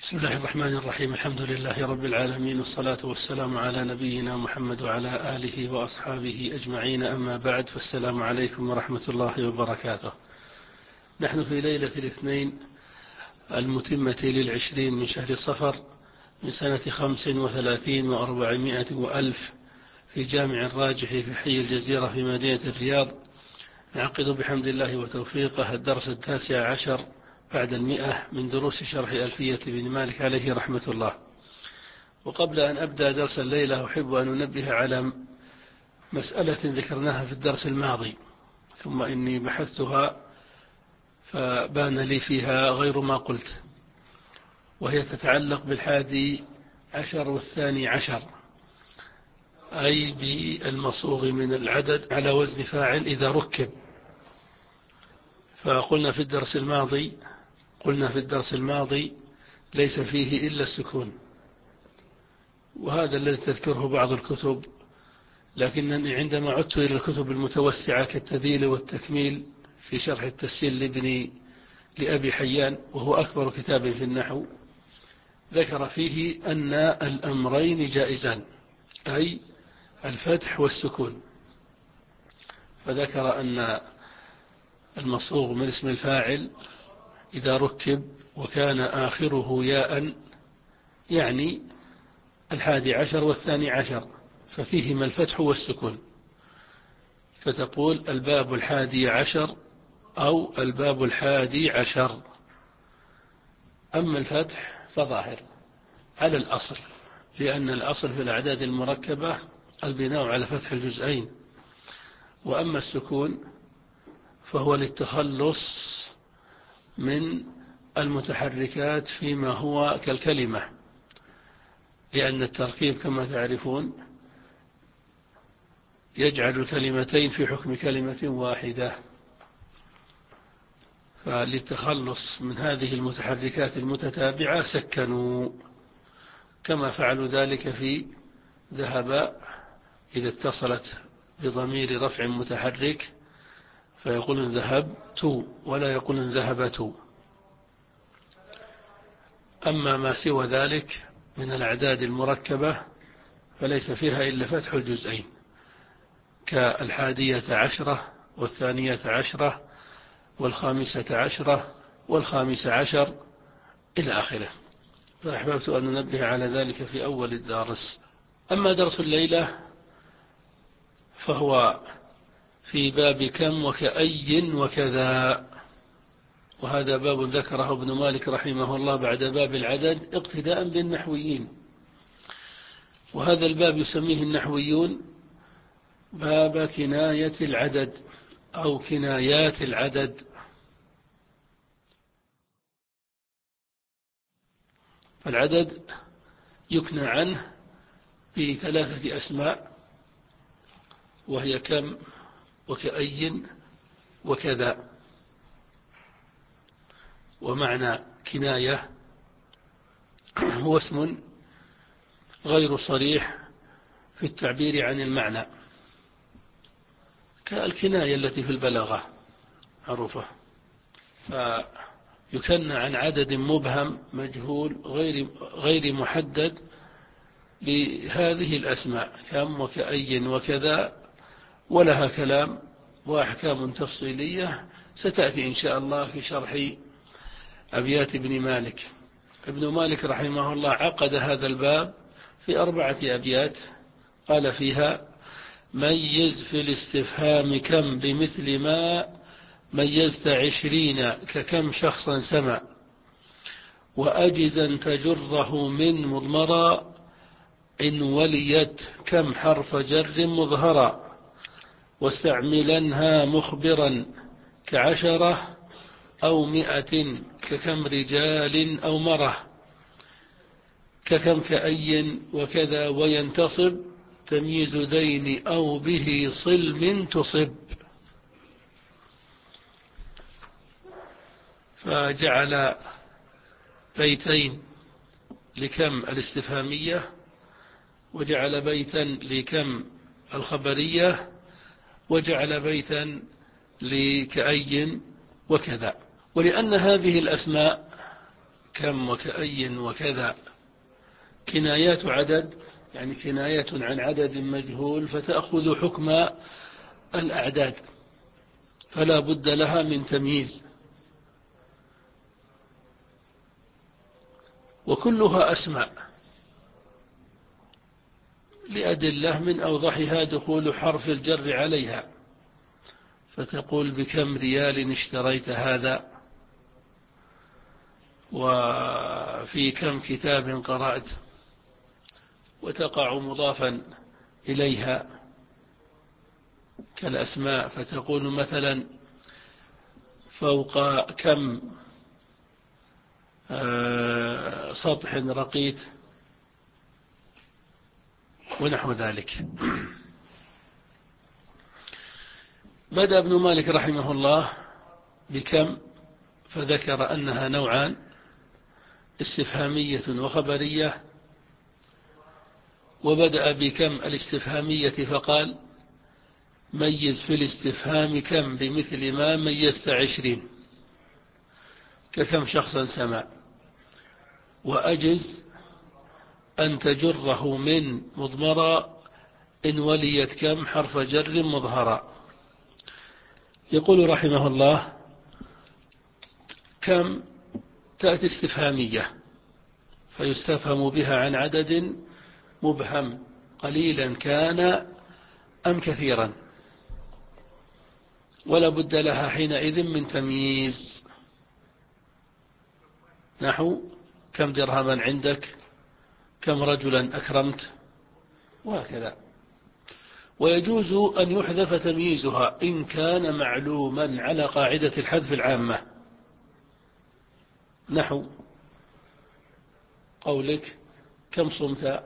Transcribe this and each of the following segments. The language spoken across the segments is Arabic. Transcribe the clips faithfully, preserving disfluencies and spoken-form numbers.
بسم الله الرحمن الرحيم. الحمد لله رب العالمين، والصلاة والسلام على نبينا محمد وعلى آله وأصحابه أجمعين. أما بعد، فالسلام عليكم ورحمة الله وبركاته. نحن في ليلة الاثنين المتمة للعشرين من شهر صفر من سنة خمس وثلاثين وأربعمائة وألف في جامع الراجح في حي الجزيرة في مدينة الرياض. نعقد بحمد الله وتوفيقه الدرس التاسع عشر بعد المئة من دروس شرح ألفية بن مالك عليه رحمة الله. وقبل أن أبدأ درس الليلة أحب أن أنبه على مسألة ذكرناها في الدرس الماضي، ثم إني بحثتها فبان لي فيها غير ما قلت، وهي تتعلق بالحادي عشر والثاني عشر، أي بالمصوغ من العدد على وزن فاعل إذا ركب. فقلنا في الدرس الماضي قلنا في الدرس الماضي ليس فيه إلا السكون، وهذا الذي تذكره بعض الكتب، لكنني عندما عدت إلى الكتب المتوسعة كالتذيل والتكميل في شرح التسهيل لابن لأبي حيان، وهو أكبر كتاب في النحو، ذكر فيه أن الأمرين جائزان، أي الفتح والسكون. فذكر أن المصوغ من اسم الفاعل إذا ركب وكان آخره ياء، يعني الحادي عشر والثاني عشر، ففيهما الفتح والسكون، فتقول الباب الحادي عشر أو الباب الحادي عشر. أما الفتح فظاهر على الأصل، لأن الأصل في الأعداد المركبة البناء على فتح الجزئين، وأما السكون فهو للتخلص من المتحركات فيما هو كالكلمة، لأن التركيب كما تعرفون يجعل الكلمتين في حكم كلمة واحدة، فللتخلص من هذه المتحركات المتتابعة سكنوا، كما فعلوا ذلك في ذهب إذا اتصلت بضمير رفع متحرك فيقولون ذهبت ولا يقولون ذهبت. أما ما سوى ذلك من الأعداد المركبة فليس فيها إلا فتح الجزئين، كالحادية عشرة والثانية عشرة والخامسة عشرة والخامسة عشر إلى آخره. فأحببت أن ننبه على ذلك في أول الدرس. أما درس الليلة فهو في باب كم وكأي وكذا، وهذا باب ذكره ابن مالك رحمه الله بعد باب العدد اقتداء بالنحويين، وهذا الباب يسميه النحويون باب كناية العدد أو كنايات العدد. فالعدد يكنى عنه بثلاثة أسماء، وهي كم وكأي وكذا. ومعنى كناية هو اسم غير صريح في التعبير عن المعنى، كالكناية التي في البلاغة معروفة، فيكنى عن عدد مبهم مجهول غير غير محدد بهذه الأسماء كم وكأي وكذا، ولها كلام وأحكام تفصيلية ستأتي إن شاء الله في شرح أبيات ابن مالك. ابن مالك رحمه الله عقد هذا الباب في أربعة أبيات، قال فيها: ميز في الاستفهام كم بمثل ما ميزت عشرين ككم شخصا سمع، وأجزا تجره من مضمرا إن وليت كم حرف جر مظهرا، واستعملنها مخبرا كعشرة أو مئة ككم رجال أو مرة، ككم كأي وكذا وينتصب تمييز دين أو به صلم تصب. فجعل بيتين لكم الاستفهامية، وجعل بيتا لكم الخبرية، وجعل بيتا لكأي وكذا. ولأن هذه الأسماء كم وكأي وكذا كنايات عدد، يعني كناية عن عدد مجهول، فتأخذ حكم الأعداد، فلا بد لها من تمييز. وكلها أسماء لأدلة، من أوضحها دخول حرف الجر عليها، فتقول بكم ريال اشتريت هذا، وفي كم كتاب قرأت، وتقع مضافا إليها كالأسماء، فتقول مثلا فوق كم سطح رقيت، ونحو ذلك. بدأ ابن مالك رحمه الله بكم، فذكر أنها نوعان: استفهامية وخبرية. وبدأ بكم الاستفهامية فقال: ميز في الاستفهام كم بمثل ما ميزت عشرين، ككم شخصا سمع. وأجز أن تجره من مضمرة إن وليت كم حرف جر مظهرا. يقول رحمه الله: كم تأتي استفهامية، فيستفهم بها عن عدد مبهم قليلا كان أم كثيرا، ولا بد لها حينئذ من تمييز، نحو كم درهما عندك، كم رجلا أكرمت، وهكذا. ويجوز أن يحذف تمييزها إن كان معلوما على قاعدة الحذف العامة، نحو قولك كم صمت،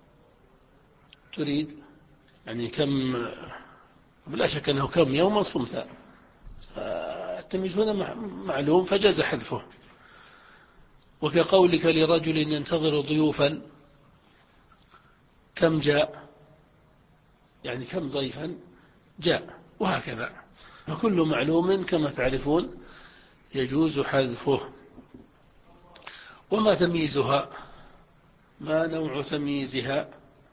تريد يعني كم، بلا شك أنه كم يوما صمت، التمييز هنا معلوم فجاز حذفه. وكقولك لرجل ينتظر ضيوفا كم جاء، يعني كم ضيفا جاء، وهكذا. فكل معلوم كما تعرفون يجوز حذفه. وما تمييزها؟ ما نوع تمييزها؟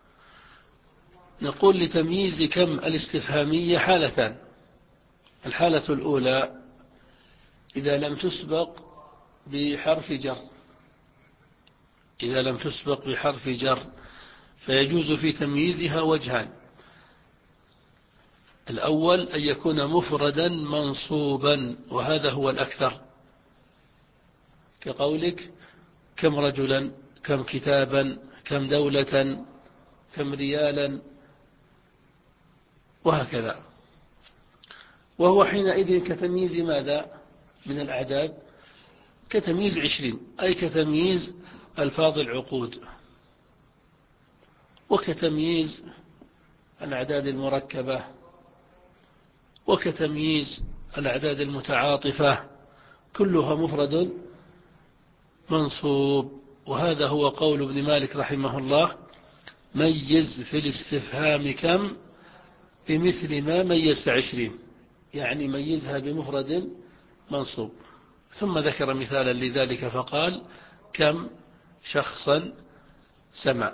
نقول لتمييز كم الاستفهامية حالتان: الحالة الأولى إذا لم تسبق بحرف جر، إذا لم تسبق بحرف جر فيجوز في تمييزها وجهان: الأول أن يكون مفردا منصوبا، وهذا هو الأكثر، كقولك كم رجلا، كم كتابا، كم دولة، كم ريالا، وهكذا. وهو حينئذ كتمييز ماذا من الأعداد؟ كتمييز عشرين، أي كتمييز ألفاظ العقود، وكتمييز الأعداد المركبة، وكتمييز الأعداد المتعاطفة، كلها مفرد منصوب. وهذا هو قول ابن مالك رحمه الله: ميز في الاستفهام كم بمثل ما ميزت عشرين، يعني ميزها بمفرد منصوب. ثم ذكر مثالا لذلك فقال: كم شخصا سمع.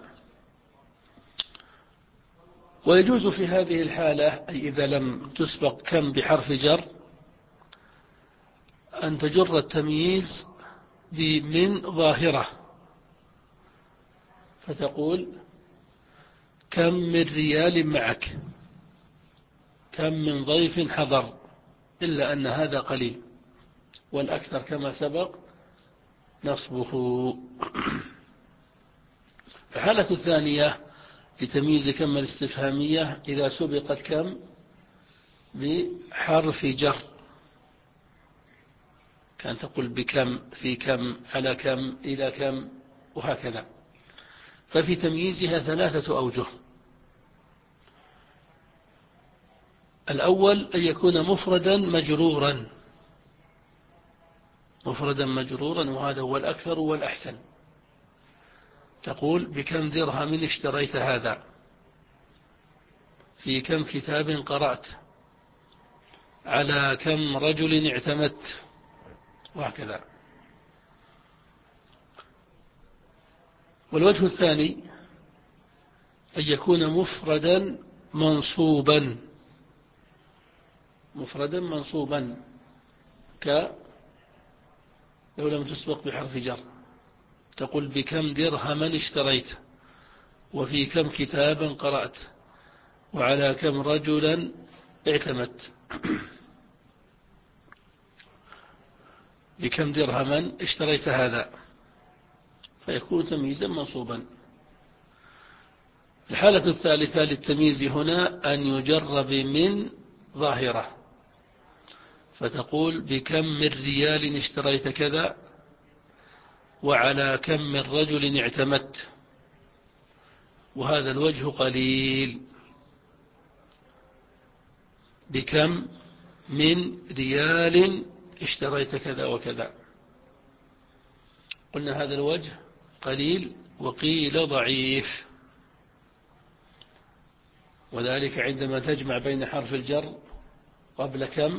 ويجوز في هذه الحالة، أي إذا لم تسبق كم بحرف جر، أن تجر التمييز بمن ظاهرة، فتقول كم من ريال معك، كم من ضيف حضر، إلا أن هذا قليل، والأكثر كما سبق نصبه. الحالة الثانية لتمييز كم الاستفهامية إذا سبقت كم بحرف جر، كان تقول بكم، في كم، على كم، إلى كم، وهكذا. ففي تمييزها ثلاثة أوجه: الأول أن يكون مفردا مجرورا، مفردا مجرورا، وهذا هو الأكثر والأحسن. تقول بكم درهم اشتريت هذا، في كم كتاب قرأت، على كم رجل اعتمدت، وهكذا. والوجه الثاني أن يكون مفردا منصوبا مفردا منصوبا ك لو لم تسبق بحرف جر، تقول بكم درهما اشتريت، وفي كم كتابا قرأت، وعلى كم رجلا اعتمدت. بكم درهما اشتريت هذا، فيكون تمييزا منصوبا. الحالة الثالثة للتمييز هنا أن يجرب من ظاهرة، فتقول بكم من ريال اشتريت كذا، وعلى كم من رجل اعتمدت، وهذا الوجه قليل. بكم من ريال اشتريت كذا وكذا، قلنا هذا الوجه قليل وقيل ضعيف، وذلك عندما تجمع بين حرف الجر قبل كم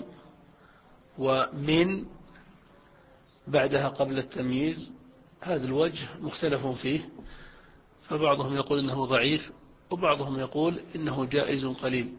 ومن بعدها قبل التمييز، هذا الوجه مختلف فيه، فبعضهم يقول إنه ضعيف، وبعضهم يقول إنه جائز قليل.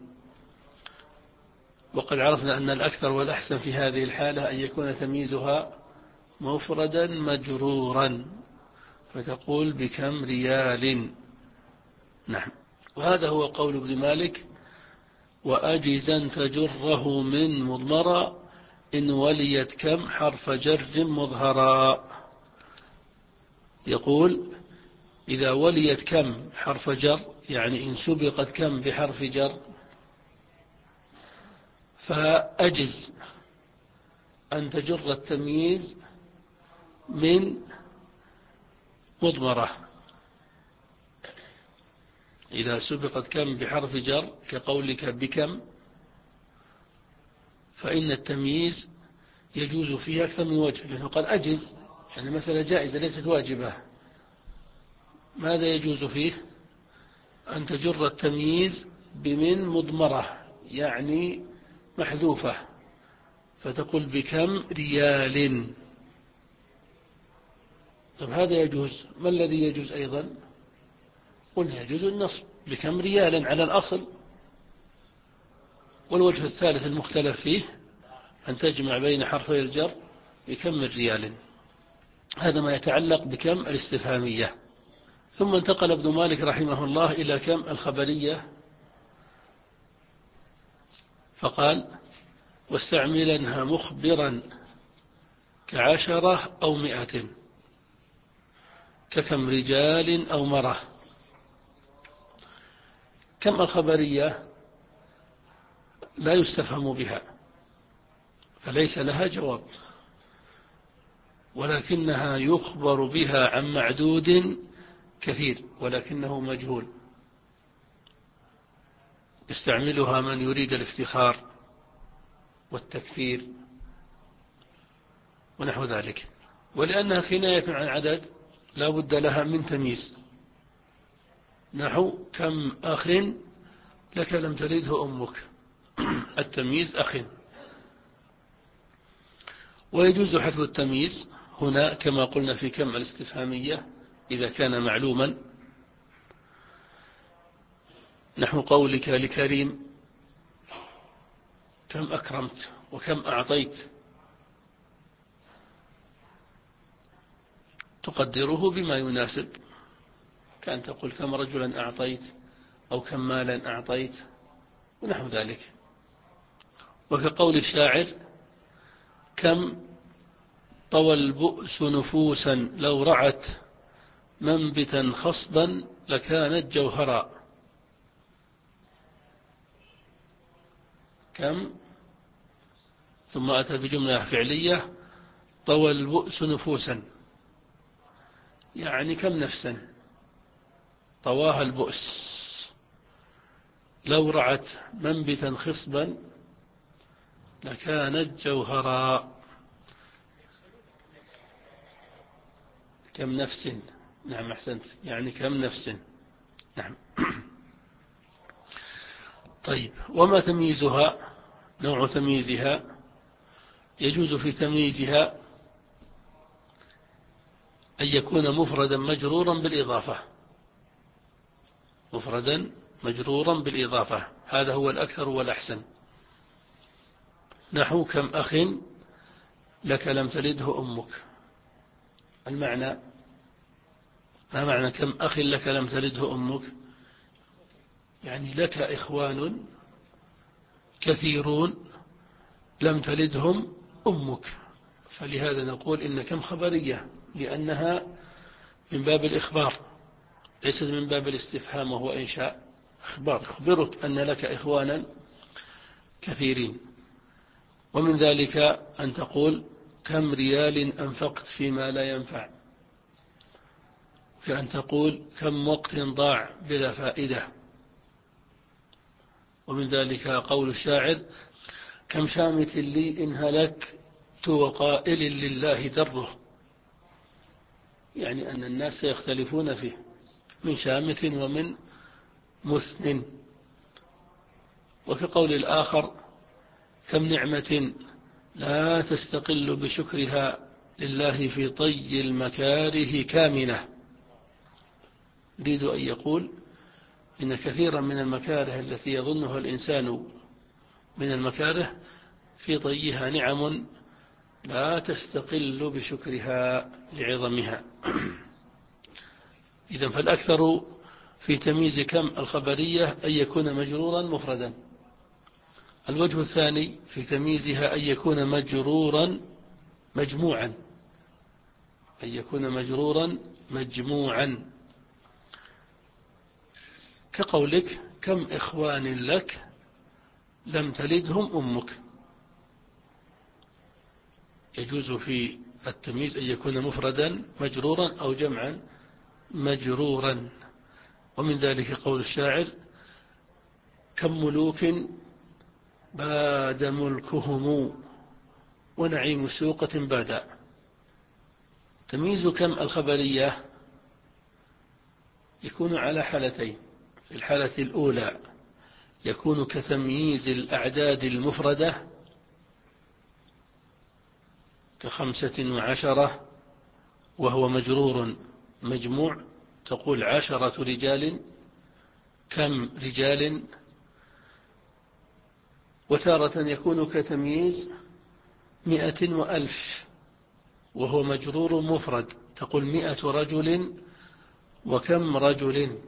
وقد عرفنا أن الأكثر والأحسن في هذه الحالة أن يكون تمييزها مفردا مجرورا، فتقول بكم ريال. نعم. وهذا هو قول ابن مالك: وأجزا تجره من مضمرا إن وليت كم حرف جر مظهرا. يقول إذا وليت كم حرف جر، يعني إن سبقت كم بحرف جر، فأجز أن تجر التمييز من مضمرة. إذا سبقت كم بحرف جر كقولك بكم، فإن التمييز يجوز فيها أكثر من وجه، لأنه قال أجز، يعني مسألة جائزة ليست واجبة. ماذا يجوز فيه؟ أن تجر التمييز بمن مضمرة، يعني محذوفة، فتقول بكم ريال. طب هذا يجوز. ما الذي يجوز أيضا؟ قلنا يجوز النصب بكم ريالا على الأصل. والوجه الثالث المختلف فيه أن تجمع بين حرفي الجر بكم من ريال. هذا ما يتعلق بكم الاستفهامية. ثم انتقل ابن مالك رحمه الله إلى كم الخبرية، فقال: واستعملنها مخبرا كعشرة أو مئة، ككم رجال أو مرة. كم الخبرية لا يستفهم بها، فليس لها جواب، ولكنها يخبر بها عن معدود كثير ولكنه مجهول، يستعملها من يريد الافتخار والتكثير ونحو ذلك. ولأنها كناية عن عدد لا بد لها من تمييز، نحو كم أخ لك لم تلده أمك، التمييز أخ. ويجوز حذف التمييز هنا كما قلنا في كم الاستفهامية إذا كان معلوما، نحو قولك لكريم: كم أكرمت وكم أعطيت، تقدره بما يناسب، كأن تقول كم رجلا أعطيت أو كم مالا أعطيت ونحو ذلك. وكقول الشاعر: كم طوى البؤس نفوسا لو رعت منبتا خصبا لكانت جوهرا. كم، ثم أتى بجملة فعلية: طوى البؤس نفوسا، يعني كم نفسا طواها البؤس، لو رعت منبتا خصبا لكانت جوهرا. كم نفس، نعم أحسنت، يعني كم نفس. نعم. طيب، وما تمييزها؟ نوع تمييزها: يجوز في تمييزها أن يكون مفردا مجرورا بالإضافة، مفردا مجرورا بالإضافة، هذا هو الأكثر والأحسن. نحو كم أخ لك لم تلده أمك. المعنى، ما معنى كم أخ لك لم تلده أمك؟ يعني لك إخوان كثيرون لم تلدهم أمك، فلهذا نقول إن كم خبرية، لأنها من باب الإخبار ليست من باب الاستفهام وهو إنشاء. إخبار، أخبرك أن لك إخوانا كثيرين. ومن ذلك أن تقول كم ريال أنفقت فيما لا ينفع، كأن تقول كم وقت ضاع بلا فائدة. ومن ذلك قول الشاعر كم شامت لي إن هلكت وقائل لله دره، يعني أن الناس يختلفون فيه من شامت ومن مثن. وكقول الآخر كم نعمة لا تستقل بشكرها لله في طي المكاره كامنة، يريد أن يقول إن كثيرا من المكاره التي يظنها الإنسان من المكاره في طيها نعم لا تستقل بشكرها لعظمها. إذن فالأكثر في تمييز كم الخبرية أن يكون مجرورا مفردا. الوجه الثاني في تمييزها أن يكون مجرورا مجموعا، أن يكون مجرورا مجموعا، كقولك كم إخوان لك لم تلدهم أمك. يجوز في التمييز أن يكون مفردا مجرورا أو جمعا مجرورا. ومن ذلك قول الشاعر كم ملوك باد ملكهم ونعيم سوقة بادا. تمييز كم الخبرية يكون على حالتين. في الحالة الأولى يكون كتمييز الأعداد المفردة كخمسة وعشرة وهو مجرور مجموع، تقول عشرة رجال كم رجال. وتارة يكون كتمييز مئة وألف وهو مجرور مفرد، تقول مئة رجل وكم رجل.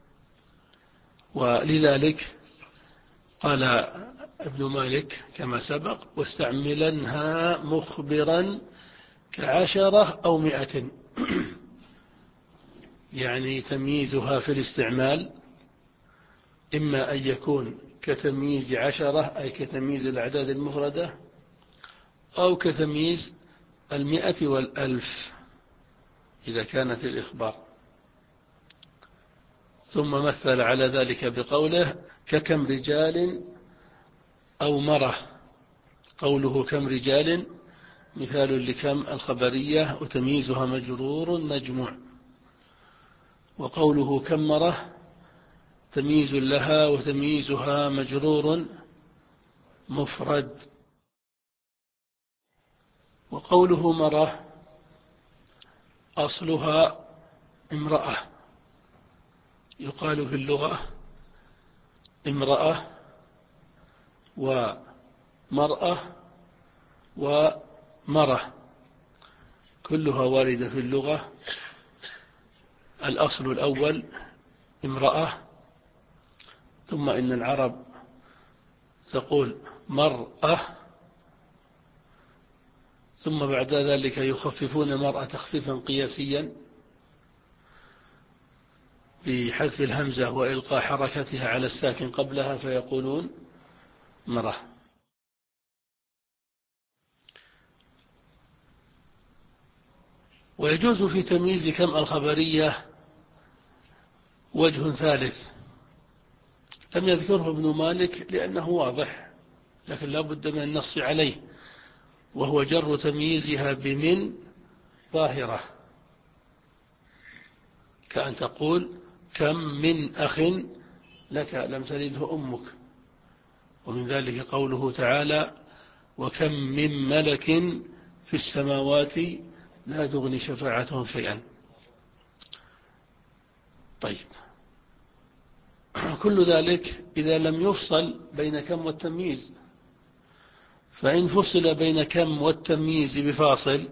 ولذلك قال ابن مالك كما سبق واستعملنها مخبرا كعشرة أو مئة، يعني تمييزها في الاستعمال إما أن يكون كتمييز عشرة أي كتمييز الأعداد المفردة، أو كتمييز المئة والألف إذا كانت الإخبار. ثم مثل على ذلك بقوله ككم رجال أو مرة. قوله كم رجال مثال لكم الخبرية وتمييزها مجرور مجموع، وقوله كم مرة تمييز لها وتمييزها مجرور مفرد. وقوله مرة أصلها امرأة، يقال في اللغة امرأة ومرأة ومرة، كلها واردة في اللغة. الأصل الأول امرأة، ثم إن العرب تقول مرأة، ثم بعد ذلك يخففون المرأة تخفيفا قياسيا بحذف الهمزة وإلقاء حركتها على الساكن قبلها فيقولون مرة. ويجوز في تمييز كم الخبرية وجه ثالث لم يذكره ابن مالك لأنه واضح، لكن لا بد من النص عليه، وهو جر تمييزها بمن ظاهرة، كأن تقول كم من أخ لك لم تلده أمك. ومن ذلك قوله تعالى وكم من ملك في السماوات لا تغني شفاعتهم شيئا. طيب، كل ذلك إذا لم يفصل بين كم والتمييز. فإن فصل بين كم والتمييز بفاصل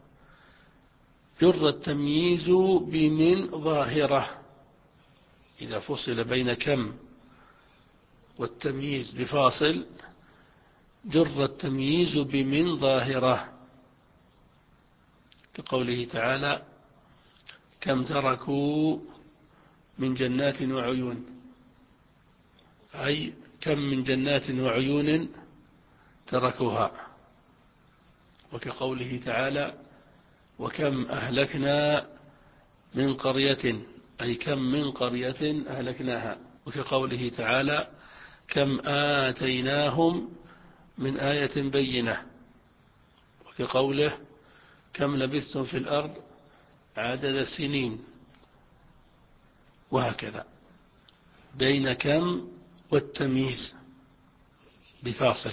جر التمييز بمن ظاهرة. إذا فصل بين كم والتمييز بفاصل جر التمييز بمن ظاهرة، كقوله تعالى: كم تركوا من جنات وعيون، أي كم من جنات وعيون تركوها. وكقوله تعالى: وكم أهلكنا من قرية، أي كم من قرية أهلكناها. وكقوله تعالى: كم آتيناهم من آية بينة. وكقوله: كم لبثتم في الأرض عدد السنين. وهكذا بين كم والتمييز بفاصل.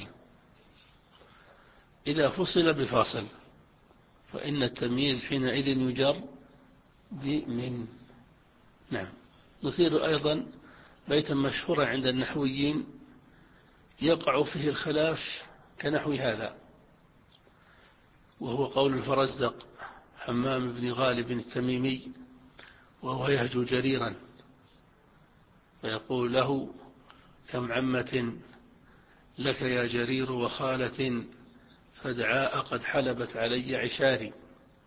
إذا فصل بفاصل فإن التمييز حينئذ يجر بمن. نعم. نثير أيضا بيتا مشهورا عند النحويين يقع فيه الخلاف كنحو هذا، وهو قول الفرزدق حمام بن غالب التميمي، وهو يهجو جريرا فيقول له: كم عمة لك يا جرير وخالة فدعاء قد حلبت علي عشاري.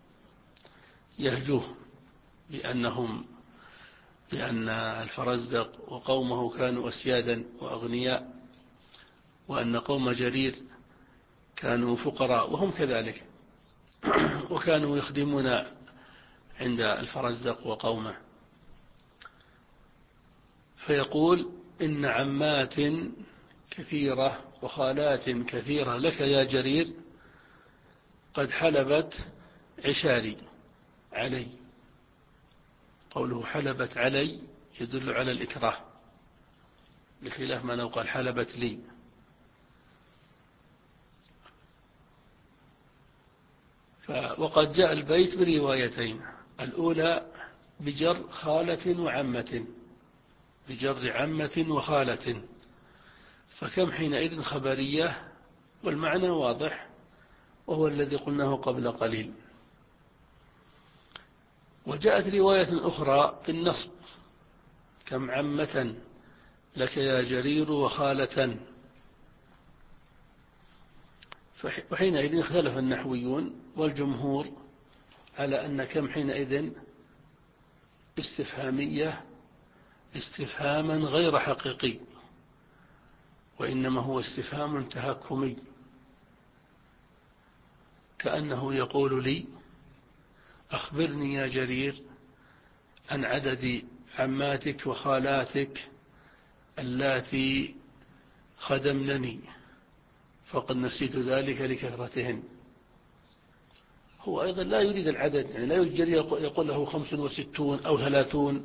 يهجوه بأنهم بأن الفرزدق وقومه كانوا أسيادا وأغنياء، وأن قوم جرير كانوا فقراء وهم كذلك، وكانوا يخدمون عند الفرزدق وقومه. فيقول: إن عمات كثيرة وخالات كثيرة لك يا جرير قد حلبت عشاري علي. قوله حلبت علي يدل على الإكراه، بخلاف ما لو قال حلبت لي. وقد جاء البيت بروايتين: الأولى بجر خالة وعمة، بجر عمة وخالة، فكم حينئذ خبرية والمعنى واضح، وهو الذي قلناه قبل قليل. وجاءت رواية أخرى بالنصب: كم عمة لك يا جرير وخالة. وحينئذ اختلف النحويون والجمهور على أن كم حينئذ استفهامية استفهاما غير حقيقي، وإنما هو استفهام تهكمي، كأنه يقول لي: أخبرني يا جرير عن عدد عماتك وخالاتك اللاتي خدمنني فقد نسيت ذلك لكثرتهن. هو أيضا لا يريد العدد، يعني لا يريد يقول له خمس وستون أو ثلاثون،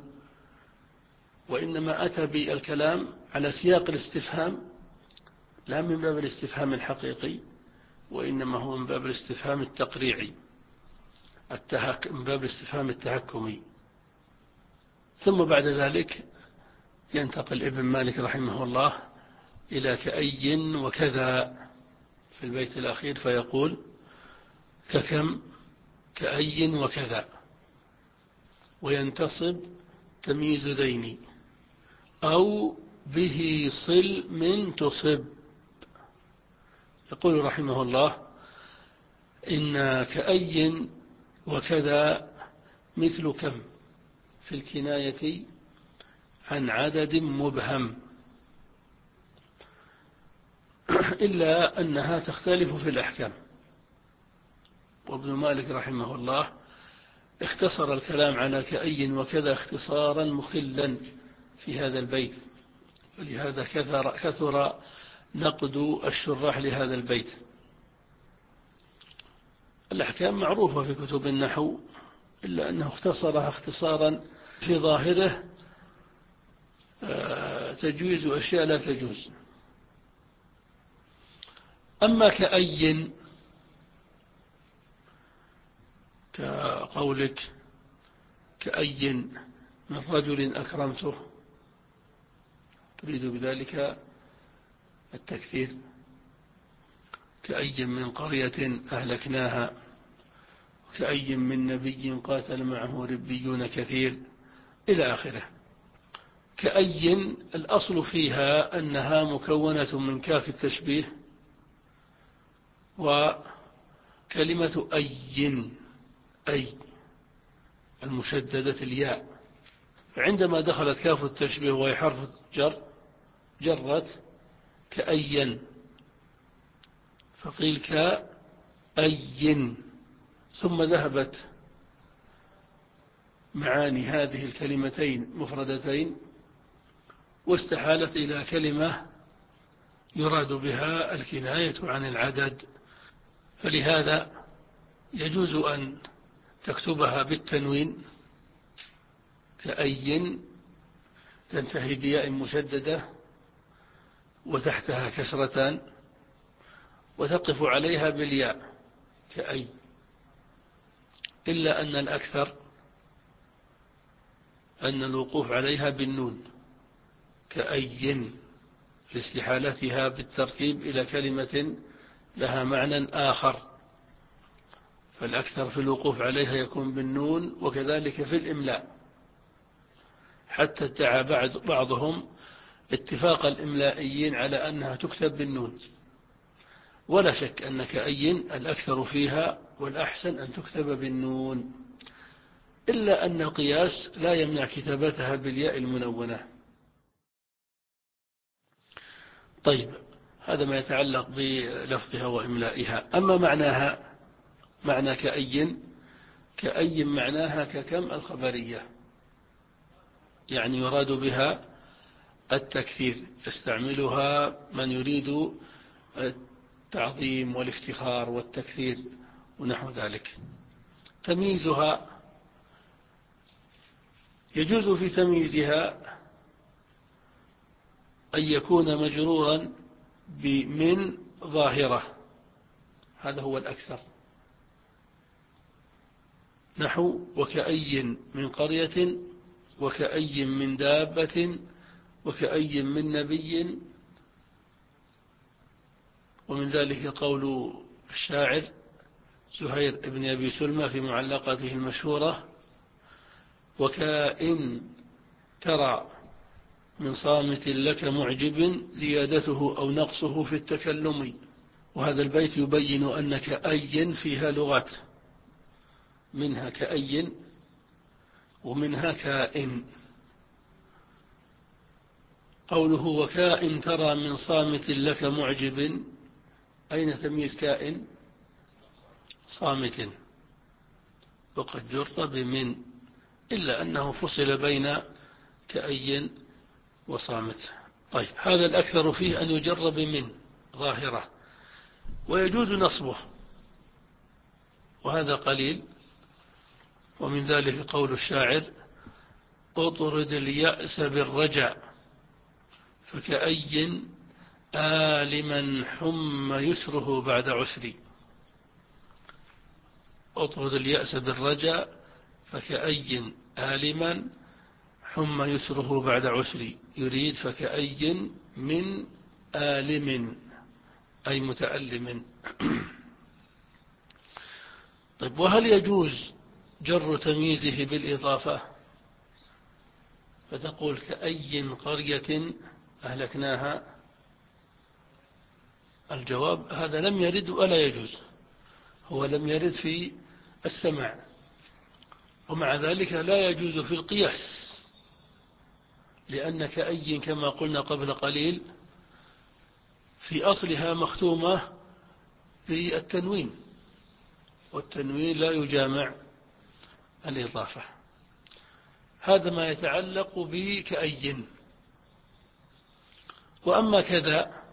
وإنما أتى بالكلام على سياق الاستفهام، لا من باب الاستفهام الحقيقي، وإنما هو من باب الاستفهام التقريعي، التهك من باب الاستفهام التهكمي. ثم بعد ذلك ينتقل ابن مالك رحمه الله إلى كأي وكذا في البيت الأخير، فيقول: ككم كأي وكذا، وينتصب تمييز ذين أو به صل من تصب. يقول رحمه الله: إن كأي وكذا مثل كم في الكناية عن عدد مبهم، إلا أنها تختلف في الأحكام. وابن مالك رحمه الله اختصر الكلام على كأي وكذا اختصارا مخلا في هذا البيت، فلهذا كثر, كثر نقد الشراح لهذا البيت. الأحكام معروفة في كتب النحو، إلا أنه اختصرها اختصارا في ظاهره تجويز أشياء لا تجوز. أما كأي كقولك كأي من رجل أكرمته، تريد بذلك التكثير. كأي من قرية أهلكناها، كأي من نبي قاتل معه ربيون كثير، إلى آخره. كأي الأصل فيها أنها مكونة من كاف التشبيه وكلمة أي، أي المشددة الياء، فعندما دخلت كاف التشبيه وهي حرف جر جرت كأي، فقيل كأي، ثم ذهبت معاني هذه الكلمتين مفردتين واستحالت إلى كلمة يراد بها الكناية عن العدد، فلهذا يجوز أن تكتبها بالتنوين كأي تنتهي بياء مشددة وتحتها كسرتان وتقف عليها بالياء كأي، إلا أن الأكثر أن الوقوف عليها بالنون كأي لاستحالتها بالترتيب إلى كلمة لها معنى آخر، فالأكثر في الوقوف عليها يكون بالنون، وكذلك في الإملاء، حتى ادعى بعضهم اتفاق الإملائيين على أنها تكتب بالنون، ولا شك أن كأي الأكثر فيها والأحسن أن تكتب بالنون، إلا أن القياس لا يمنع كتابتها بالياء المنونة. طيب، هذا ما يتعلق بلفظها وإملائها. أما معناها، معنى كأي، كأي معناها ككم الخبرية، يعني يراد بها التكثير، يستعملها من يريد التعظيم والافتخار والتكثير ونحو ذلك. تمييزها، يجوز في تمييزها أن يكون مجرورا بمن ظاهرة، هذا هو الأكثر، نحو وكأي من قرية وكأي من دابة وكأي من نبي. ومن ذلك قول الشاعر زهير بن أبي سلمى في معلقاته المشهورة: وكائن ترى من صامت لك معجب زيادته أو نقصه في التكلم. وهذا البيت يبين أن كأي فيها لغات، منها كأي ومنها كائن. قوله وكائن ترى من صامت لك معجب، أين تمييز كائن؟ صامت، وقد جر بمن، إلا أنه فصل بين كأي وصامت. طيب، هذا الأكثر فيه أن يجر بمن ظاهرة، ويجوز نصبه، وهذا قليل. ومن ذلك قول الشاعر: اطرد اليأس بالرجاء فكأي آلما حم يسره بعد عسري. اطرد اليأس بالرجاء فكأي آلما حم يسره بعد عسري، يريد فكأي من آلم أي متألم. طيب، وهل يجوز جر تمييزه بالإضافة؟ فتقول كأي قرية أهلكناها. الجواب: هذا لم يرد ولا يجوز، هو لم يرد في السماع، ومع ذلك لا يجوز في القياس، لأن كأي كما قلنا قبل قليل في أصلها مختومة بالتنوين، والتنوين لا يجامع الإضافة. هذا ما يتعلق بكأي. وأما كذا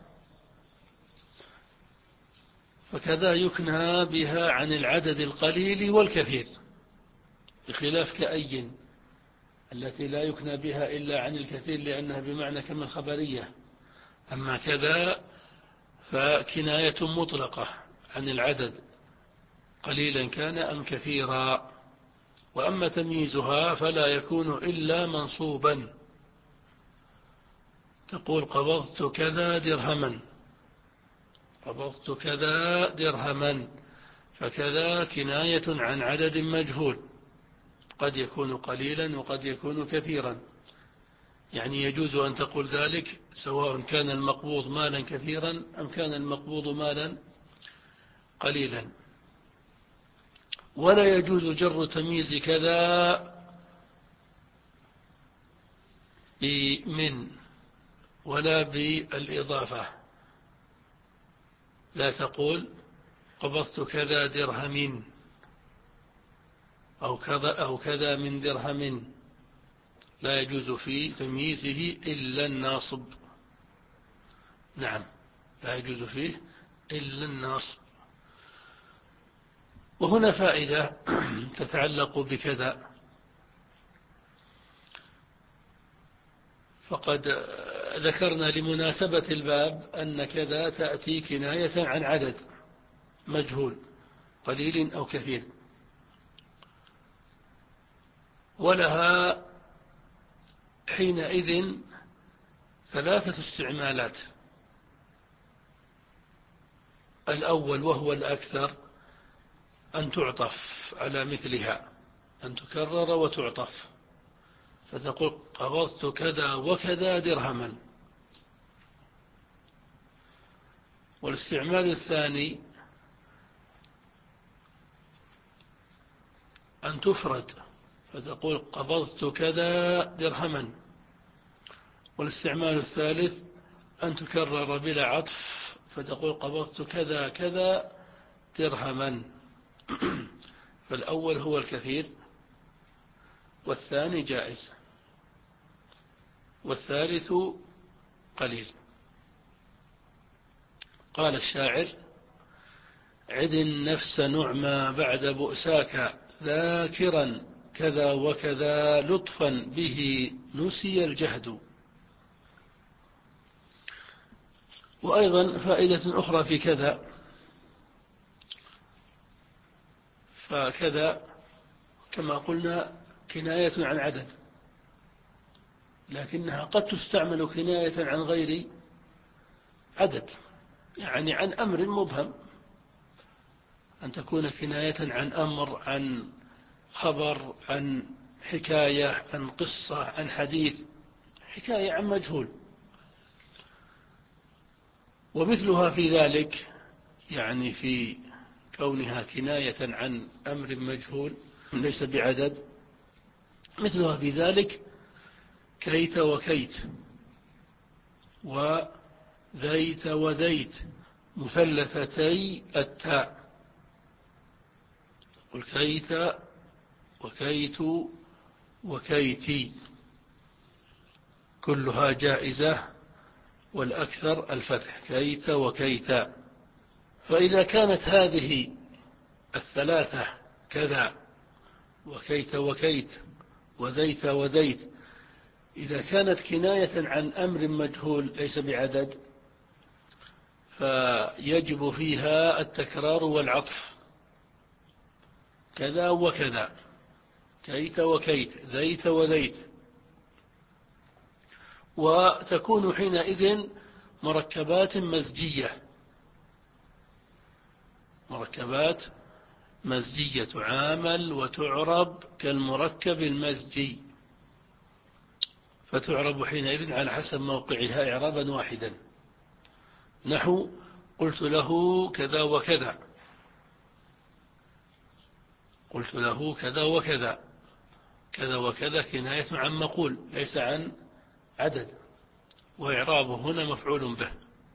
فكذا يكنى بها عن العدد القليل والكثير، بخلاف كأي التي لا يكنى بها إلا عن الكثير لأنها بمعنى كما الخبرية. أما كذا فكناية مطلقة عن العدد قليلا كان أم كثيرا. وأما تمييزها فلا يكون إلا منصوبا. تقول قبضت كذا درهما، قبضت كذا درهما، فكذا كناية عن عدد مجهول، قد يكون قليلا وقد يكون كثيرا. يعني يجوز أن تقول ذلك سواء كان المقبوض مالا كثيرا أم كان المقبوض مالا قليلا. ولا يجوز جر تمييز كذا بمن ولا بالإضافة. لا تقول قبضت كذا درهم أو كذا أو كذا من درهم، لا يجوز في تمييزه إلا الناصب. نعم، لا يجوز فيه إلا الناصب. وهنا فائدة تتعلق بكذا. فقد ذكرنا لمناسبة الباب أن كذا تأتي كناية عن عدد مجهول قليل أو كثير، ولها حينئذ ثلاثة استعمالات. الأول وهو الأكثر أن تعطف على مثلها، أن تكرر وتعطف، فتقول قبضت كذا وكذا درهما. والاستعمال الثاني أن تفرد، فتقول قبضت كذا درهما. والاستعمال الثالث أن تكرر بلا عطف، فتقول قبضت كذا كذا درهما. فالأول هو الكثير، والثاني جائز، والثالث قليل. قال الشاعر: عد النفس نعما بعد بؤساك، ذاكرا كذا وكذا لطفا به نسي الجهد. وأيضا فائدة أخرى في كذا، فكذا كما قلنا كناية عن عدد، لكنها قد تستعمل كناية عن غير عدد، يعني عن أمر مبهم، أن تكون كناية عن أمر، عن خبر، عن حكاية، عن قصة، عن حديث، حكاية عن مجهول. ومثلها في ذلك، يعني في كونها كناية عن أمر مجهول ليس بعدد، مثلها في ذلك كيت وكيت، وذيت وذيت، مثلثتي التاء. قل كيت وكيت وكيتي، كلها جائزة، والأكثر الفتح، كيت وكيتا. فإذا كانت هذه الثلاثة كذا وكيت وكيت وذيت وذيت، إذا كانت كناية عن أمر مجهول ليس بعدد، فيجب فيها التكرار والعطف، كذا وكذا، كيت وكيت، ذيت وذيت. وتكون حينئذ مركبات مزجية، مركبات مزجية تعامل وتعرب كالمركب المزجي، فتعرب حينئذ على حسب موقعها إعرابا واحدا. نحو قلت له كذا وكذا، قلت له كذا وكذا، كذا وكذا كناية عن مقول ليس عن عدد، وإعرابه هنا مفعول به.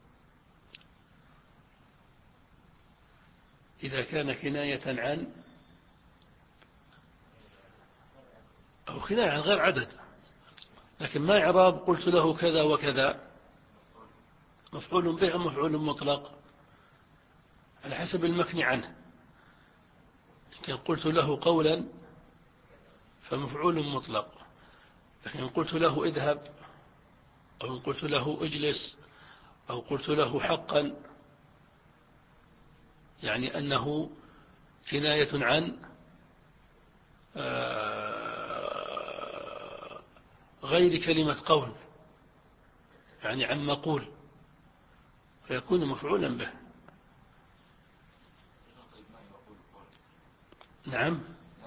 إذا كان كناية عن أو كناية عن غير عدد، لكن ما إعراب قلت له كذا وكذا؟ مفعول به أم مفعول مطلق؟ على حسب المكني عنه. إن قلت له قولا فمفعول مطلق، لكن إن قلت له اذهب، أو إن قلت له اجلس، أو قلت له حقا، يعني أنه كناية عن غير كلمة قول، يعني عن مقول، فيكون مفعولا به. نعم،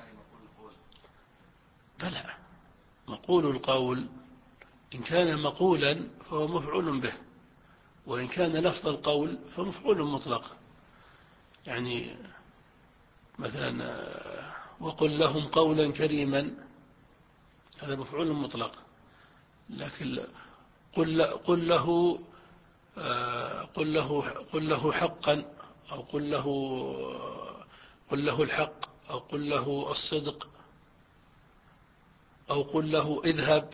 بلى، مقول القول إن كان مقولا فهو مفعول به، وإن كان لفظ القول فمفعول مطلق. يعني مثلا وقل لهم قولا كريما، هذا مفعول مطلق. لكن قل قل له قل له قل له حقا، أو قل له قل له الحق، أو قل له الصدق، أو قل له اذهب،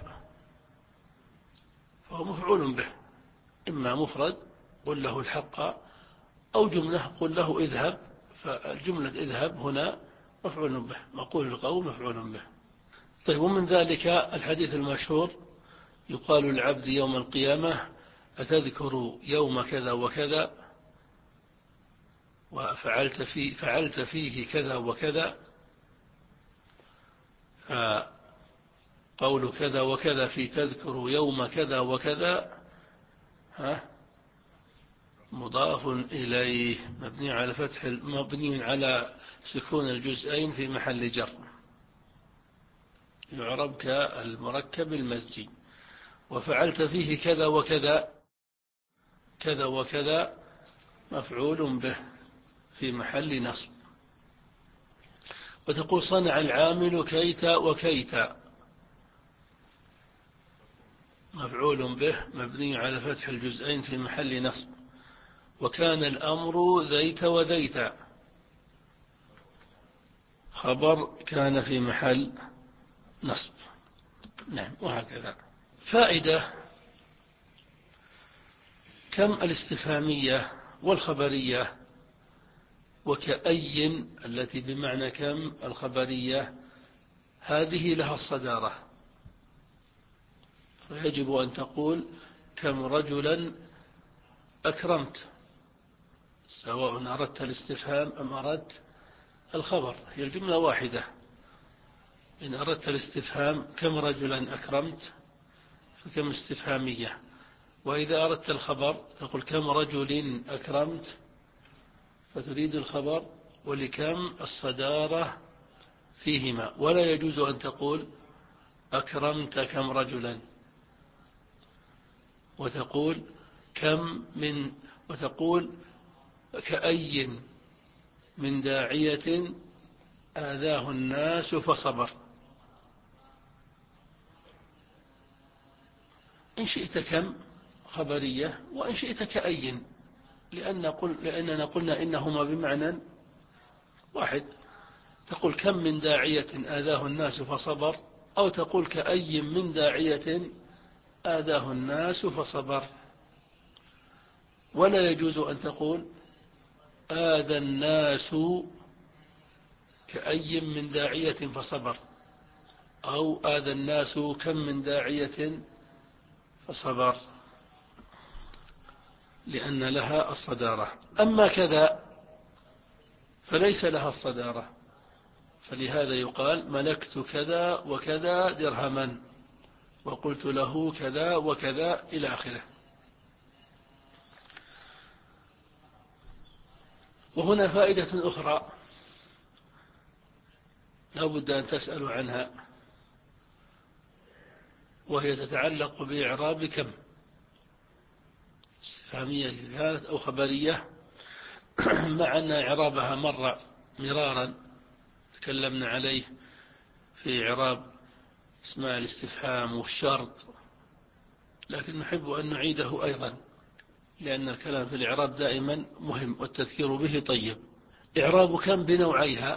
فهو مفعول به، إما مفرد قل له الحق، أو جملة قل له اذهب، فالجملة اذهب هنا مفعول به، مقول القول مفعول به. طيب، ومن ذلك الحديث المشهور يقال للعبد يوم القيامة أتذكر يوم كذا وكذا وفعلت فيه, فعلت فيه كذا وكذا، فقول كذا وكذا في تذكر يوم كذا وكذا ها مضاف إليه، مبني على فتح مبني على سكون الجزئين في محل جر، يعرب كالمركب المزجي. وفعلت فيه كذا وكذا، كذا وكذا مفعول به في محل نصب. وتقول صنع العامل كيت وكيت، مفعول به مبني على فتح الجزئين في محل نصب. وكان الأمر ذيت وذيت، خبر كان في محل نصب. نعم، وهكذا. فائدة: كم الاستفهامية والخبرية وكأي التي بمعنى كم الخبرية هذه لها الصدارة، فيجب أن تقول كم رجلا أكرمت، سواء أردت الاستفهام أم أردت الخبر، هي الجملة واحدة. إن أردت الاستفهام كم رجلا أكرمت فكم استفهامية، وإذا أردت الخبر تقول كم رجل أكرمت فتريد الخبر، ولكم الصدارة فيهما. ولا يجوز أن تقول أكرمت كم رجلا، وتقول كم من وتقول كأي من داعية آذاه الناس فصبر. إن شئت كم خبرية، وإن شئت كأي، لأن قل لأننا قلنا إنهما بمعنى واحد. تقول كم من داعية آذاه الناس فصبر، أو تقول كأي من داعية آذاه الناس فصبر. ولا يجوز أن تقول آذى الناس كأي من داعية فصبر، أو آذى الناس كم من داعية فصبر، لأن لها الصدارة. أما كذا فليس لها الصدارة، فلهذا يقال ملكت كذا وكذا درهما، وقلت له كذا وكذا إلى آخره. وهنا فائدة أخرى لا بد أن تسألوا عنها، وهي تتعلق بإعراب كم، استفهامية كانت أو خبرية، مع أن إعرابها مر مرارا تكلمنا عليه في إعراب اسماء الاستفهام والشرط، لكن نحب أن نعيده أيضا، لأن الكلام في الإعراب دائما مهم والتذكير به طيب. إعراب كم بنوعيها: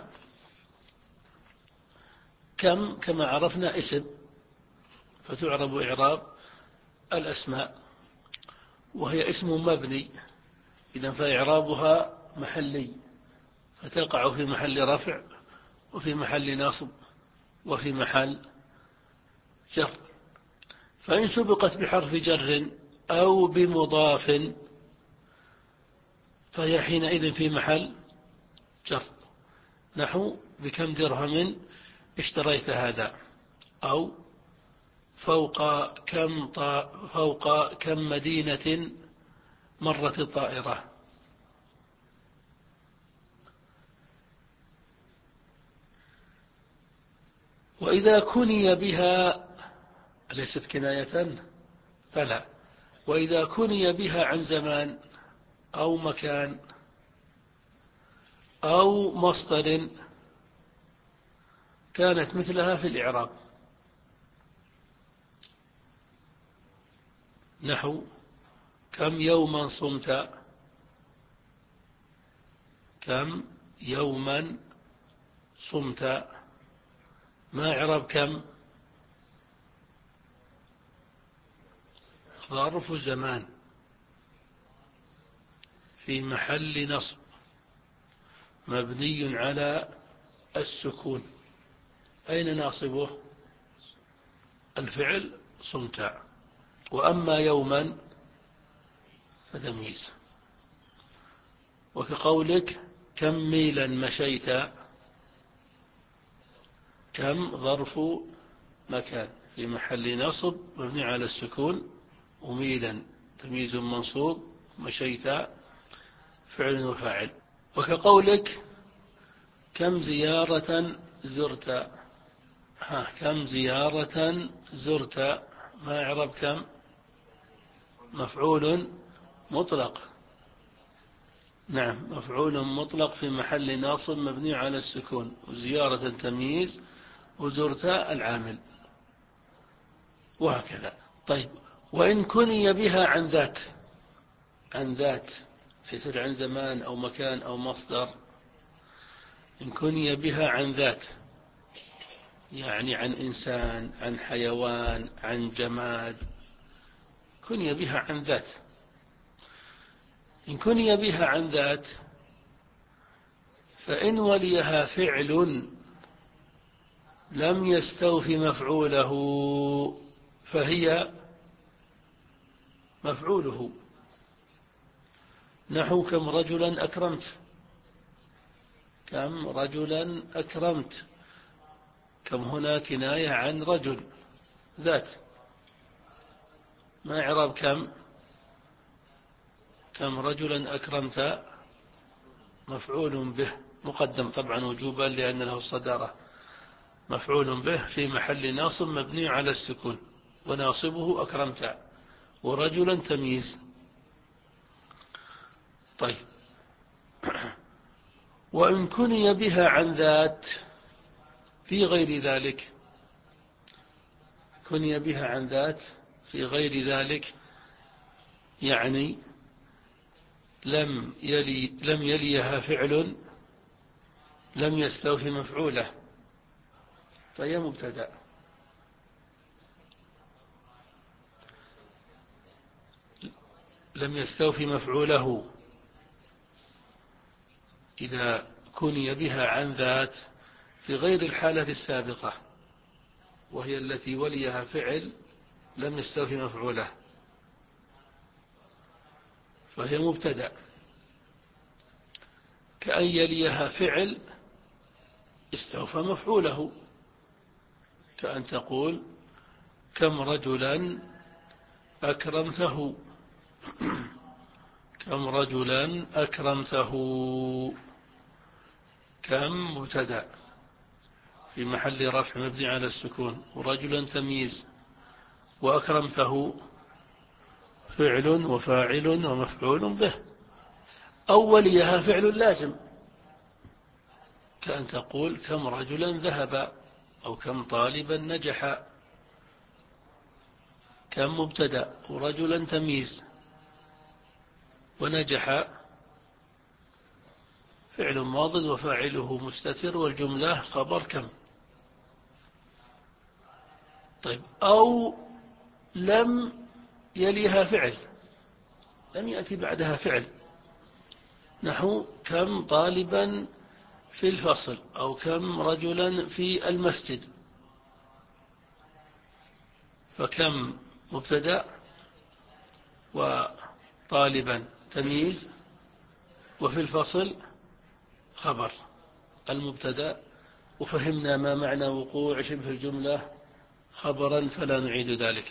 كم كما عرفنا اسم، فتعرب إعراب الأسماء، وهي اسم مبني، إذن فإعرابها محلي، فتقع في محل رفع وفي محل نصب وفي محل جر. فإن سبقت بحرف جر أو بمضاف فهي حينئذ في محل جر. نحو بكم درهم اشتريت هذا، أو فوق كم, فوق كم مدينة مرت الطائرة. وإذا كني بها، أليست كناية؟ فلا. وإذا كني بها عن زمان أو مكان أو مصدر كانت مثلها في الإعراب. نحو كم يوما صمت، كم يوما صمت، ما إعراب كم؟ ظرف زمان في محل نصب مبني على السكون. أين ناصبه؟ الفعل صمت. وأما يوما فتمييز. وكقولك كم ميلا مشيت، كم ظرف مكان في محل نصب مبني على السكون، وميلا تمييز منصوب، مشيت فعل وفاعل. وكقولك كم زيارة زرت، ها كم زيارة زرت، ما إعراب كم؟ مفعول مطلق. نعم، مفعول مطلق في محل ناصب مبني على السكون، وزيارة تمييز، وزرت العامل، وهكذا. طيب، وإن كني بها عن ذات، عن ذات ليس عن زمان أو مكان أو مصدر. إن كني بها عن ذات يعني عن إنسان، عن حيوان، عن جماد، كني بها عن ذات. إن كني بها عن ذات فإن وليها فعل لم يستوف مفعوله فهي مفعوله. نحو كم رجلا أكرمت، كم رجلا أكرمت، كم هنا كناية عن رجل ذات، ما إعراب كم؟ كم رجلا أكرمت مفعول به مقدم طبعا وجوبا لأن له الصدارة، مفعول به في محل ناصب مبني على السكون، وناصبه أكرمت، ورجلا تمييز. طيب، وإن كني بها عن ذات في غير ذلك، كني بها عن ذات في غير ذلك يعني لم يلي لم يليها فعل لم يستوفي مفعوله فهي مبتدأ. لم يستوفي مفعوله إذا كني بها عن ذات في غير الحالة السابقة، وهي التي وليها فعل لم يستوفي مفعوله، فهي مبتدأ. كأن يليها فعل استوفى مفعوله، كأن تقول كم رجلا أكرمته، كم رجلا أكرمته، كم مبتدأ في محل رفع مبني على السكون، ورجلا تمييز، وأكرمته فعل وفاعل ومفعول به. أو وليها فعل لازم، كأن تقول كم رجلا ذهب، أو كم طالبا نجح، كم مبتدأ ورجلا تمييز، ونجح فعل ماض وفاعله مستتر، والجملة خبر كم. طيب، أو لم يليها فعل، لم يأتي بعدها فعل، نحو كم طالبا في الفصل، أو كم رجلا في المسجد، فكم مبتدأ وطالبا تمييز، وفي الفصل خبر. المبتدأ، وفهمنا ما معنى وقوع شبه الجملة خبرا فلا نعيد ذلك.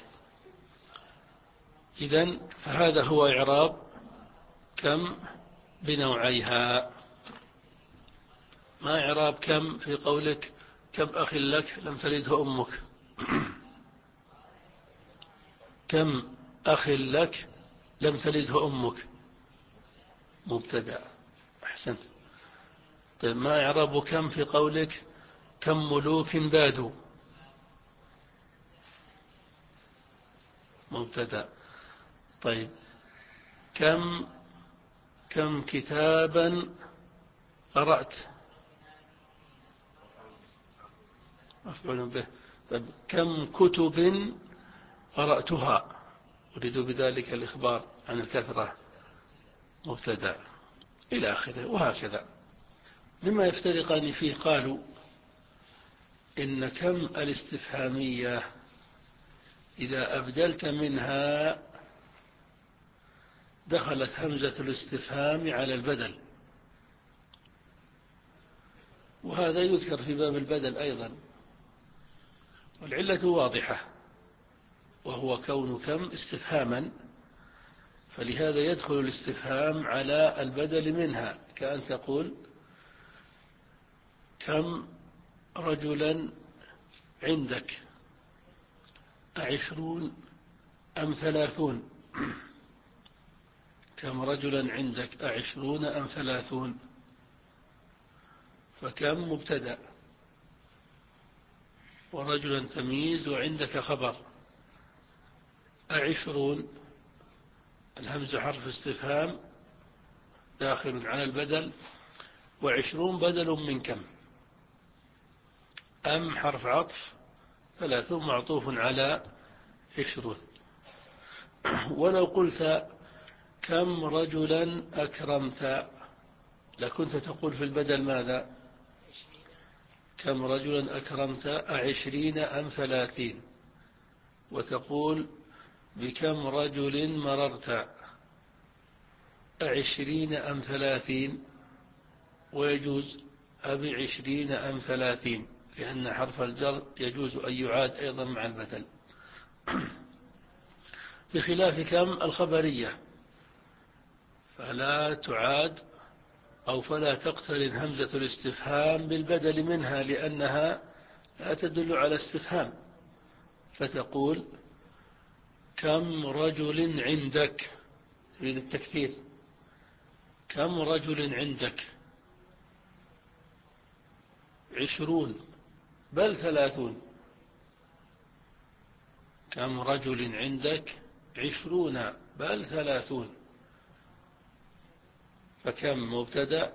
إذن فهذا هو إعراب كم بنوعيها. ما إعراب كم في قولك كم أخ لك لم تلده أمك؟ كم أخ لك لم تلده أمك مبتدأ. أحسنت. طيب ما إعراب كم في قولك كم ملوك بادوا؟ مبتدأ. طيب كم كم كتابا قرأت؟ مفعول به. طيب كم كتب قرأتها؟ أريد بذلك الإخبار عن الكثرة. مبتدأ إلى آخره. وهكذا مما يفترقان فيه قالوا إن كم الاستفهامية إذا أبدلت منها دخلت همزة الاستفهام على البدل، وهذا يذكر في باب البدل أيضا، والعلة واضحة، وهو كون كم استفهاما، فلهذا يدخل الاستفهام على البدل منها، كأن تقول كم رجلا عندك أعشرون أم ثلاثون؟ كم رجلا عندك أعشرون أم ثلاثون؟ فكم مبتدأ ورجلا تمييز وعندك خبر. أعشرون الهمز حرف استفهام داخل على البدل، وعشرون بدل من كم. أم حرف عطف، ثلاثون معطوف على عشرون. ولو قلت كم رجلا أكرمت لكنت تقول في البدل ماذا؟ كم رجلا أكرمت أعشرين أم ثلاثين؟ وتقول بكم رجل مررت أعشرين أم ثلاثين؟ ويجوز أبي عشرين أم ثلاثين، لأن حرف الجر يجوز أن يعاد أيضا مع البدل. بخلاف كم الخبرية فلا تعاد أو فلا تقترن همزة الاستفهام بالبدل منها، لأنها لا تدل على استفهام، فتقول كم رجل عندك، تريد التكثير، كم رجل عندك عشرون بل ثلاثون. كم رجل عندك عشرون بل ثلاثون. فكم مبتدأ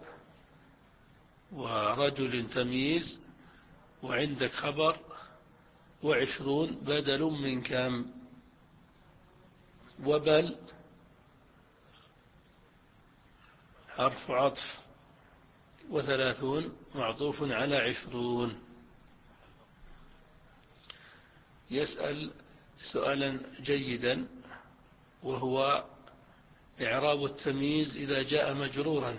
ورجل تمييز وعندك خبر، وعشرون بدل من كم. وبل حرف عطف، وثلاثون معطوف على عشرون. يسأل سؤالا جيدا، وهو إعراب التمييز إذا جاء مجرورا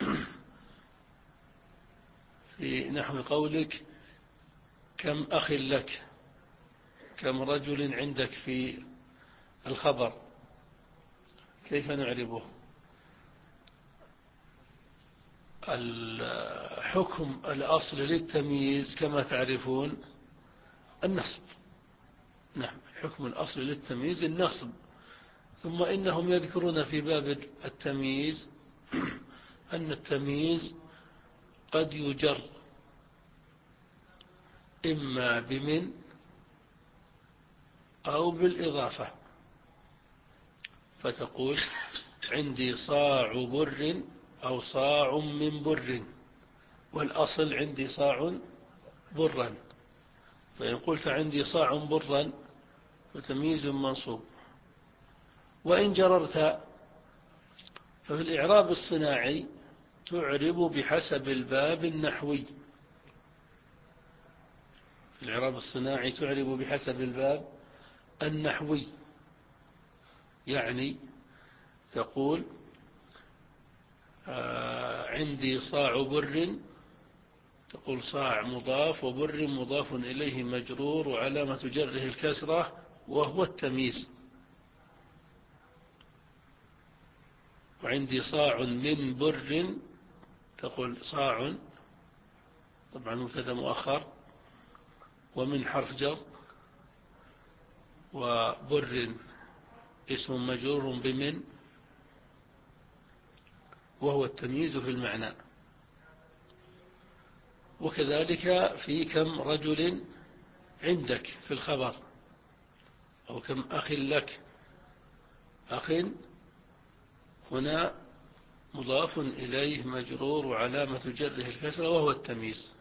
في نحو قولك كم أخ لك، كم رجل عندك في الخبر، كيف نعربه؟ الحكم الأصل للتمييز كما تعرفون النصب. نعم، الحكم الأصل للتمييز النصب. ثم إنهم يذكرون في باب التمييز أن التمييز قد يجر إما بمن أو بالإضافة، فتقول عندي صاع بر أو صاع من بر، والأصل عندي صاع برا، فإن قلت عندي صاع برا فتمييز منصوب. وإن جررت ففي الإعراب الصناعي تعرب بحسب الباب النحوي. في الإعراب الصناعي تعرب بحسب الباب النحوي، يعني تقول آه عندي صاع بر تقول صاع مضاف وبر مضاف إليه مجرور وعلامة جره الكسرة وهو التمييز. وعندي صاع من بر، تقول صاع طبعا مبتدا مؤخر ومن حرف جر وبر اسم مجرور بمن وهو التمييز في المعنى. وكذلك في كم رجل عندك في الخبر، أو كم أخ لك. أخ هنا مضاف إليه مجرور وعلامة جره الكسرة وهو التمييز.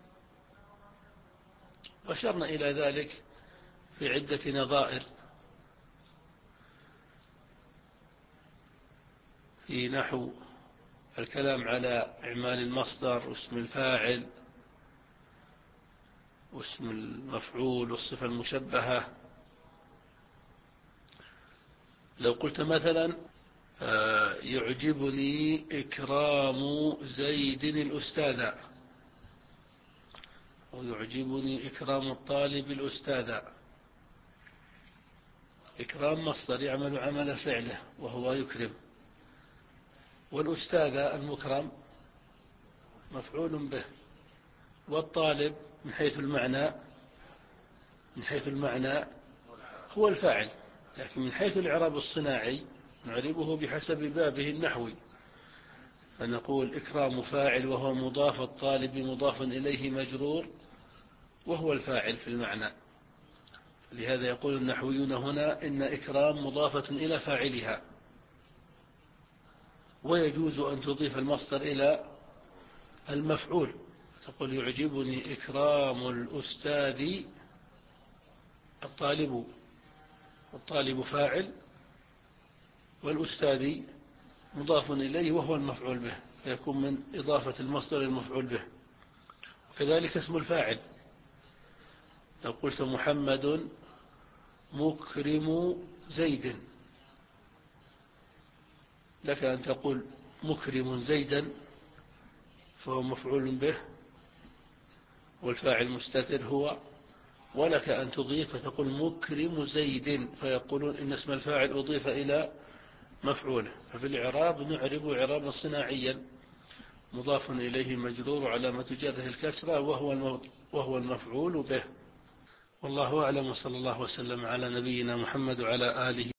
وأشرنا إلى ذلك في عدة نظائر في نحو الكلام على إعمال المصدر واسم الفاعل واسم المفعول والصفة المشبهة. لو قلت مثلا يعجبني إكرام زيد الأستاذ، أو يعجبني إكرام الطالب الأستاذ. إكرام مصدر يعمل عمل فعله وهو يكرم، والأستاذ المكرم مفعول به، والطالب من حيث المعنى من حيث المعنى هو الفاعل، لكن من حيث الإعراب الصناعي نعربه بحسب بابه النحوي، فنقول إكرام فاعل وهو مضاف، الطالب مضاف إليه مجرور وهو الفاعل في المعنى. لهذا يقول النحويون هنا إن إكرام مضافة إلى فاعلها، ويجوز أن تضيف المصدر إلى المفعول، تقول يعجبني إكرام الأستاذ الطالب، الطالب فاعل والأستاذ مضاف إليه وهو المفعول به، فيكون من إضافة المصدر المفعول به. وكذلك اسم الفاعل، لو قلت محمد مكرم زيد، لك أن تقول مكرم زيدا فهو مفعول به والفاعل مستتر هو، ولك أن تضيف فتقول مكرم زيد، فيقولون إن اسم الفاعل أضيف إلى مفعوله. ففي الإعراب نعرب إعرابا صناعيا، مضاف إليه مجرور علامة جره الكسرة وهو وهو المفعول به. والله أعلم، وصلى الله وسلم على نبينا محمد وعلى آله